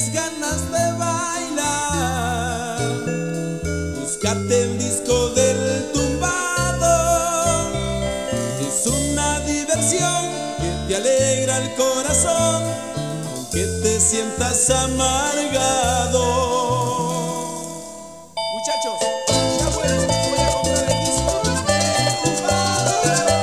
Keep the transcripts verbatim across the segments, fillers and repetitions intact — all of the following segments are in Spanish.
tienes ganas de bailar, búscate el disco del tumbado. Es una diversión que te alegra el corazón, aunque te sientas amargado. Muchachos, ya vuelvo, voy a comprar el disco del tumbado.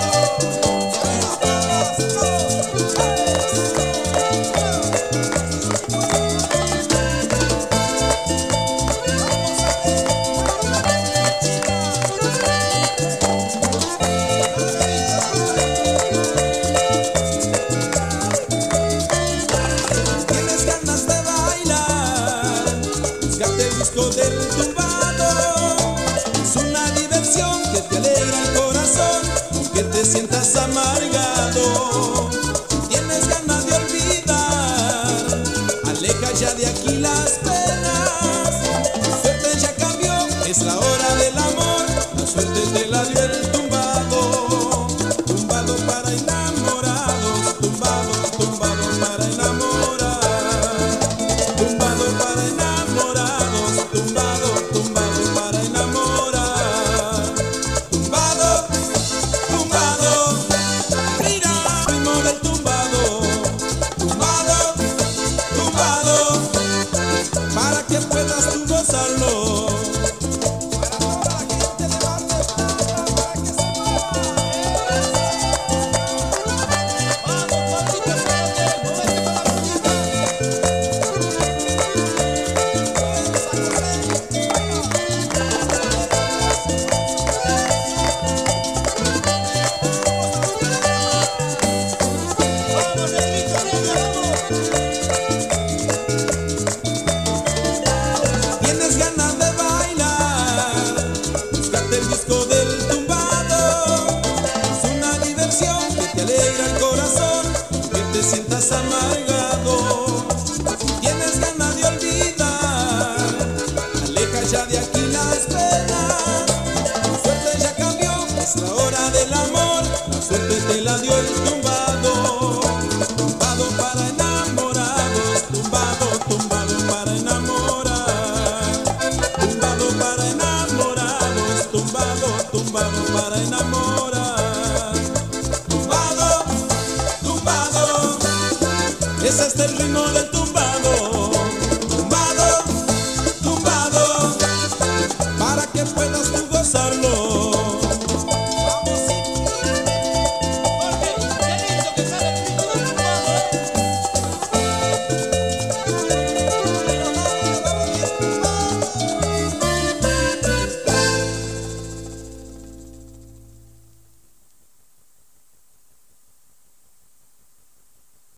Tienes ganas de bailar, búscate el disco del tumbado. Es una diversión que te alegra el corazón, aunque te sientas amargado. Tienes ganas de olvidar, aleja ya de aquí las penas. Tu suerte ya cambió, es la hora del amor, la suerte te la dio el tumbado. Tumbado para enamorados, tumbado, tumbado para enamorar. Tumbado para enamorados, tumbado, tumbado para enamorar. Tumbado, tumbado, mira el ritmo del tumbado. Tumbado, tumbado, para que puedas tú gozarlo. Para toda la gente de Barrio Plata, para que se mueva. Vamos, Pablito, muévete, muévete con la puñeta. Vamos a correr. Vamos, negrito, negra, vamos. Tienes ganas de bailar, búscate el disco del tumbado. Es una diversión que te alegra el corazón, que te sientas amargado. Tienes ganas de olvidar, aleja ya de aquí las penas. Tu suerte ya cambió, es la hora del amor, la suerte te la dio el tumbado. Tumbado para enamorados, tumbado, tumbado para enamorar. Tumbado para enamorados, tumbado, tumbado para enamorar. Tumbado, tumbado, ese es el ritmo del tumbado. Tumbado, tumbado, para que puedas tú gozarlo.